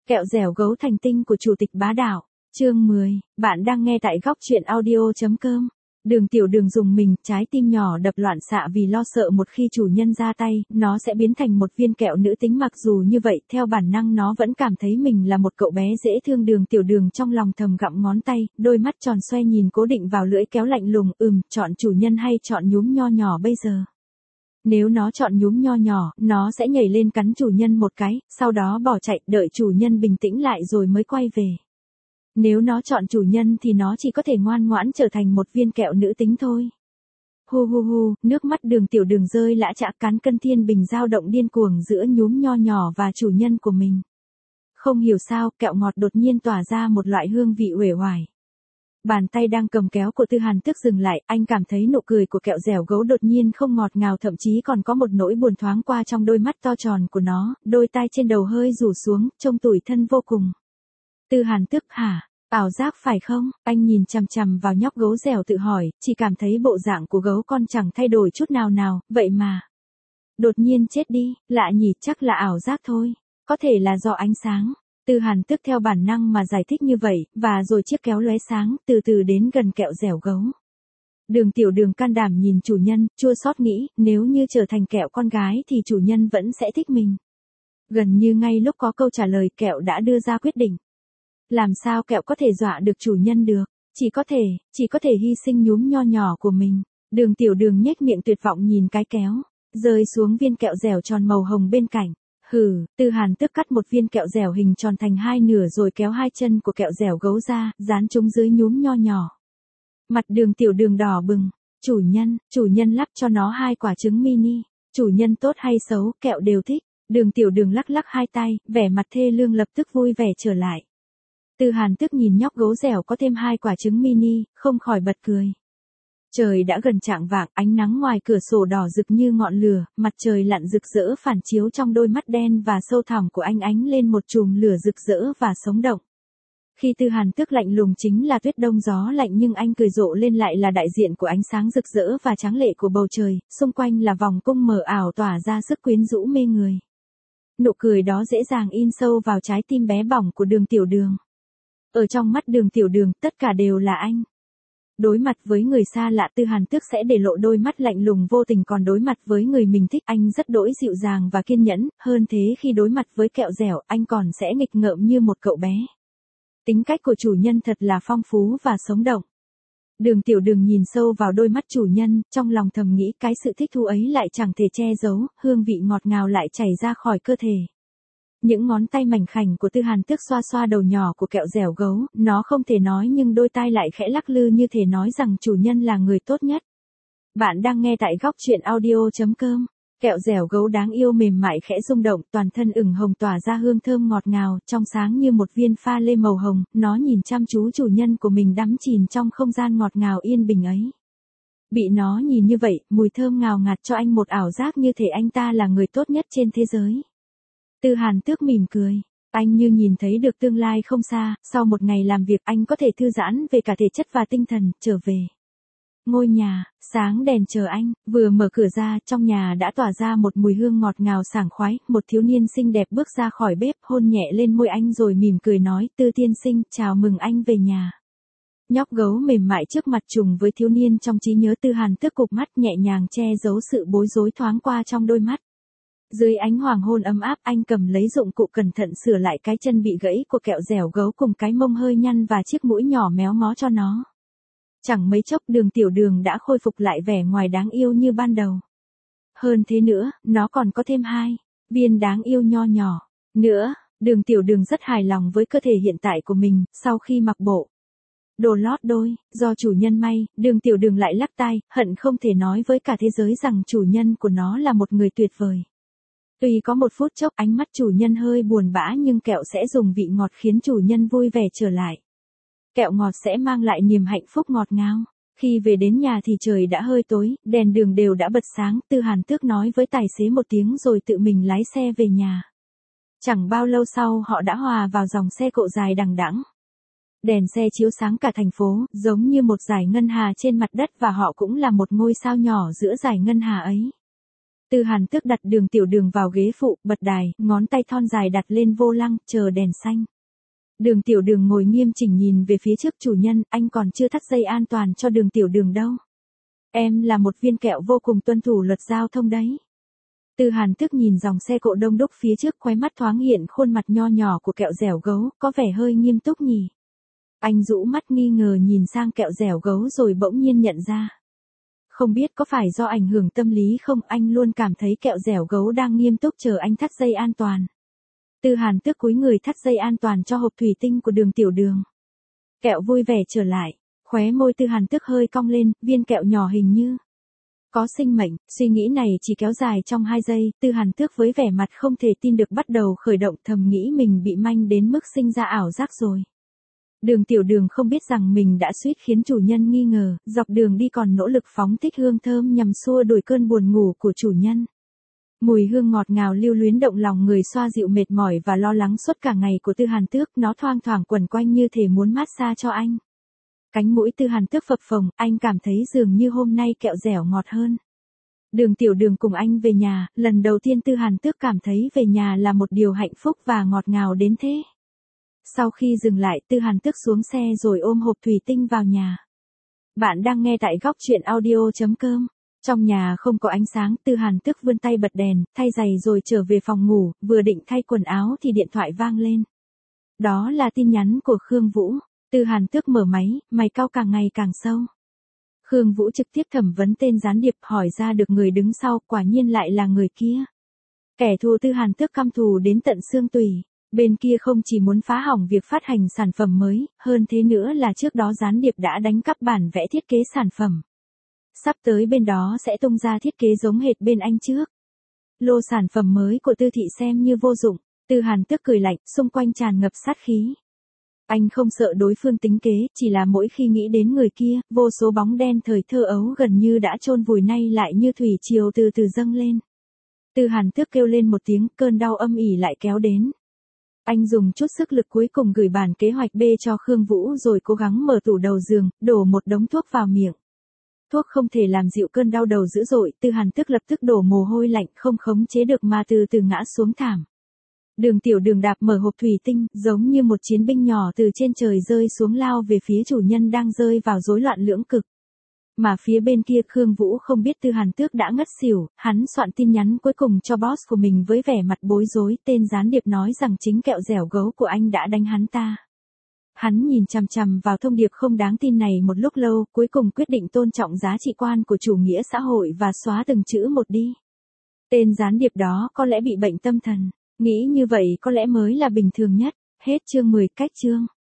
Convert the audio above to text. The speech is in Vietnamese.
Kẹo dẻo gấu thành tinh của chủ tịch bá đạo. Chương 10, bạn đang nghe tại góc truyện audio.com. Đường Tiểu Đường dùng mình, trái tim nhỏ đập loạn xạ vì lo sợ một khi chủ nhân ra tay, nó sẽ biến thành một viên kẹo nữ tính. Mặc dù như vậy, theo bản năng nó vẫn cảm thấy mình là một cậu bé dễ thương. Đường Tiểu Đường trong lòng thầm gặm ngón tay, đôi mắt tròn xoe nhìn cố định vào lưỡi kéo lạnh lùng. Chọn chủ nhân hay chọn nhúm nho nhỏ bây giờ? Nếu nó chọn nhúm nho nhỏ, nó sẽ nhảy lên cắn chủ nhân một cái, sau đó bỏ chạy, đợi chủ nhân bình tĩnh lại rồi mới quay về. Nếu nó chọn chủ nhân thì nó chỉ có thể ngoan ngoãn trở thành một viên kẹo nữ tính thôi. Hu hu hu, nước mắt Đường Tiểu Đường rơi lã chã, cán cân thiên bình dao động điên cuồng giữa nhúm nho nhỏ và chủ nhân của mình. Không hiểu sao, kẹo ngọt đột nhiên tỏa ra một loại hương vị uể oải. Bàn tay đang cầm kéo của Tư Hàn tức dừng lại, anh cảm thấy nụ cười của kẹo dẻo gấu đột nhiên không ngọt ngào, thậm chí còn có một nỗi buồn thoáng qua trong đôi mắt to tròn của nó, đôi tai trên đầu hơi rủ xuống, trông tủi thân vô cùng. Tư Hàn tức hả? Ảo giác phải không? Anh nhìn chằm chằm vào nhóc gấu dẻo tự hỏi, chỉ cảm thấy bộ dạng của gấu con chẳng thay đổi chút nào nào, vậy mà. Đột nhiên chết đi, lạ nhỉ, chắc là ảo giác thôi, có thể là do ánh sáng. Tư Hàn tức theo bản năng mà giải thích như vậy, và rồi chiếc kéo lóe sáng, từ từ đến gần kẹo dẻo gấu. Đường Tiểu Đường can đảm nhìn chủ nhân, chua xót nghĩ, nếu như trở thành kẹo con gái thì chủ nhân vẫn sẽ thích mình. Gần như ngay lúc có câu trả lời, kẹo đã đưa ra quyết định. Làm sao kẹo có thể dọa được chủ nhân được, chỉ có thể hy sinh nhúm nho nhỏ của mình. Đường Tiểu Đường nhếch miệng tuyệt vọng nhìn cái kéo, rơi xuống viên kẹo dẻo tròn màu hồng bên cạnh. Tư Hàn tức cắt một viên kẹo dẻo hình tròn thành hai nửa rồi kéo hai chân của kẹo dẻo gấu ra, dán chúng dưới nhúm nho nhỏ. Mặt Đường Tiểu Đường đỏ bừng, chủ nhân lắp cho nó 2 quả trứng mini, chủ nhân tốt hay xấu, kẹo đều thích. Đường Tiểu Đường lắc lắc hai tay, vẻ mặt thê lương lập tức vui vẻ trở lại. Tư Hàn tức nhìn nhóc gấu dẻo có thêm 2 quả trứng mini, không khỏi bật cười. Trời đã gần chạng vạng, ánh nắng ngoài cửa sổ đỏ rực như ngọn lửa, mặt trời lặn rực rỡ phản chiếu trong đôi mắt đen và sâu thẳm của anh ánh lên một chùm lửa rực rỡ và sống động. Khi Tư Hàn tức lạnh lùng chính là tuyết đông gió lạnh, nhưng anh cười rộ lên lại là đại diện của ánh sáng rực rỡ và tráng lệ của bầu trời, xung quanh là vòng cung mờ ảo tỏa ra sức quyến rũ mê người. Nụ cười đó dễ dàng in sâu vào trái tim bé bỏng của Đường Tiểu Đường. Ở trong mắt Đường Tiểu Đường, tất cả đều là anh. Đối mặt với người xa lạ, Tư Hàn tức sẽ để lộ đôi mắt lạnh lùng vô tình, còn đối mặt với người mình thích, anh rất đỗi dịu dàng và kiên nhẫn, hơn thế khi đối mặt với kẹo dẻo, anh còn sẽ nghịch ngợm như một cậu bé. Tính cách của chủ nhân thật là phong phú và sống động. Đường Tiểu Đường nhìn sâu vào đôi mắt chủ nhân, trong lòng thầm nghĩ cái sự thích thú ấy lại chẳng thể che giấu, hương vị ngọt ngào lại chảy ra khỏi cơ thể. Những ngón tay mảnh khảnh của Tư Hàn tức xoa xoa đầu nhỏ của kẹo dẻo gấu, nó không thể nói nhưng đôi tai lại khẽ lắc lư như thể nói rằng chủ nhân là người tốt nhất. Bạn đang nghe tại góc truyện audio.com. Kẹo dẻo gấu đáng yêu mềm mại khẽ rung động, toàn thân ửng hồng tỏa ra hương thơm ngọt ngào, trong sáng như một viên pha lê màu hồng, nó nhìn chăm chú chủ nhân của mình đắm chìm trong không gian ngọt ngào yên bình ấy. Bị nó nhìn như vậy, mùi thơm ngào ngạt cho anh một ảo giác như thể anh ta là người tốt nhất trên thế giới. Tư Hàn tước mỉm cười, anh như nhìn thấy được tương lai không xa, sau một ngày làm việc anh có thể thư giãn về cả thể chất và tinh thần, trở về. Ngôi nhà, sáng đèn chờ anh, vừa mở cửa ra, trong nhà đã tỏa ra một mùi hương ngọt ngào sảng khoái, một thiếu niên xinh đẹp bước ra khỏi bếp, hôn nhẹ lên môi anh rồi mỉm cười nói, Tư tiên sinh, chào mừng anh về nhà. Nhóc gấu mềm mại trước mặt trùng với thiếu niên trong trí nhớ, Tư Hàn tước cụp mắt nhẹ nhàng che giấu sự bối rối thoáng qua trong đôi mắt. Dưới ánh hoàng hôn ấm áp, anh cầm lấy dụng cụ cẩn thận sửa lại cái chân bị gãy của kẹo dẻo gấu cùng cái mông hơi nhăn và chiếc mũi nhỏ méo mó cho nó. Chẳng mấy chốc Đường Tiểu Đường đã khôi phục lại vẻ ngoài đáng yêu như ban đầu. Hơn thế nữa, nó còn có thêm 2 viên đáng yêu nho nhỏ nữa. Đường Tiểu Đường rất hài lòng với cơ thể hiện tại của mình, sau khi mặc bộ đồ lót đôi do chủ nhân may, Đường Tiểu Đường lại lắc tai, hận không thể nói với cả thế giới rằng chủ nhân của nó là một người tuyệt vời. Tuy có một phút chốc ánh mắt chủ nhân hơi buồn bã, nhưng kẹo sẽ dùng vị ngọt khiến chủ nhân vui vẻ trở lại. Kẹo ngọt sẽ mang lại niềm hạnh phúc ngọt ngào. Khi về đến nhà thì trời đã hơi tối, đèn đường đều đã bật sáng, Tư Hàn tước nói với tài xế một tiếng rồi tự mình lái xe về nhà. Chẳng bao lâu sau họ đã hòa vào dòng xe cộ dài đằng đẵng. Đèn xe chiếu sáng cả thành phố, giống như một dải ngân hà trên mặt đất, và họ cũng là một ngôi sao nhỏ giữa dải ngân hà ấy. Tư Hàn Tước đặt Đường Tiểu Đường vào ghế phụ, bật đài, ngón tay thon dài đặt lên vô lăng, chờ đèn xanh. Đường Tiểu Đường ngồi nghiêm chỉnh nhìn về phía trước. Chủ nhân, anh còn chưa thắt dây an toàn cho Đường Tiểu Đường đâu. Em là một viên kẹo vô cùng tuân thủ luật giao thông đấy. Tư Hàn Tước nhìn dòng xe cộ đông đúc phía trước, khóe mắt thoáng hiện khuôn mặt nho nhỏ của kẹo dẻo gấu, có vẻ hơi nghiêm túc nhỉ. Anh rũ mắt nghi ngờ nhìn sang kẹo dẻo gấu rồi bỗng nhiên nhận ra. Không biết có phải do ảnh hưởng tâm lý không, anh luôn cảm thấy kẹo dẻo gấu đang nghiêm túc chờ anh thắt dây an toàn. Tư Hàn Tước cúi người thắt dây an toàn cho hộp thủy tinh của Đường Tiểu Đường. Kẹo vui vẻ trở lại, khóe môi Tư Hàn Tước hơi cong lên, viên kẹo nhỏ hình như có sinh mệnh. Suy nghĩ này chỉ kéo dài trong 2 giây, Tư Hàn Tước với vẻ mặt không thể tin được bắt đầu khởi động, thầm nghĩ mình bị manh đến mức sinh ra ảo giác rồi. Đường Tiểu Đường không biết rằng mình đã suýt khiến chủ nhân nghi ngờ, dọc đường đi còn nỗ lực phóng thích hương thơm nhằm xua đuổi cơn buồn ngủ của chủ nhân. Mùi hương ngọt ngào lưu luyến động lòng người, xoa dịu mệt mỏi và lo lắng suốt cả ngày của Tư Hàn Tước, nó thoang thoảng quẩn quanh như thể muốn mát xa cho anh. Cánh mũi Tư Hàn Tước phập phồng, anh cảm thấy dường như hôm nay kẹo dẻo ngọt hơn. Đường Tiểu Đường cùng anh về nhà, lần đầu tiên Tư Hàn Tước cảm thấy về nhà là một điều hạnh phúc và ngọt ngào đến thế. Sau khi dừng lại, Tư Hàn Tước xuống xe rồi ôm hộp thủy tinh vào nhà. Bạn đang nghe tại góc truyện audio.com. Trong nhà không có ánh sáng, Tư Hàn Tước vươn tay bật đèn, thay giày rồi trở về phòng ngủ, vừa định thay quần áo thì điện thoại vang lên. Đó là tin nhắn của Khương Vũ. Tư Hàn Tước mở máy, mày cau càng ngày càng sâu. Khương Vũ trực tiếp thẩm vấn tên gián điệp, hỏi ra được người đứng sau, quả nhiên lại là người kia. Kẻ thù Tư Hàn Tước căm thù đến tận xương tủy. Bên kia không chỉ muốn phá hỏng việc phát hành sản phẩm mới, hơn thế nữa là trước đó gián điệp đã đánh cắp bản vẽ thiết kế sản phẩm. Sắp tới bên đó sẽ tung ra thiết kế giống hệt bên anh trước. Lô sản phẩm mới của Tư thị xem như vô dụng. Tư Hàn Tước cười lạnh, xung quanh tràn ngập sát khí. Anh không sợ đối phương tính kế, chỉ là mỗi khi nghĩ đến người kia, vô số bóng đen thời thơ ấu gần như đã chôn vùi nay lại như thủy triều từ từ dâng lên. Tư Hàn Tước kêu lên một tiếng, cơn đau âm ỉ lại kéo đến. Anh dùng chút sức lực cuối cùng gửi bản kế hoạch B cho Khương Vũ rồi cố gắng mở tủ đầu giường, đổ một đống thuốc vào miệng. Thuốc không thể làm dịu cơn đau đầu dữ dội, Tư Hàn Tước lập tức đổ mồ hôi lạnh, không khống chế được mà từ từ ngã xuống thảm. Đường Tiểu Đường đạp mở hộp thủy tinh, giống như một chiến binh nhỏ từ trên trời rơi xuống lao về phía chủ nhân đang rơi vào rối loạn lưỡng cực. Mà phía bên kia Khương Vũ không biết Tư Hàn Tước đã ngất xỉu, hắn soạn tin nhắn cuối cùng cho boss của mình với vẻ mặt bối rối, tên gián điệp nói rằng chính kẹo dẻo gấu của anh đã đánh hắn ta. Hắn nhìn chằm chằm vào thông điệp không đáng tin này một lúc lâu, cuối cùng quyết định tôn trọng giá trị quan của chủ nghĩa xã hội và xóa từng chữ một đi. Tên gián điệp đó có lẽ bị bệnh tâm thần, nghĩ như vậy có lẽ mới là bình thường nhất. Hết chương 10 cách chương.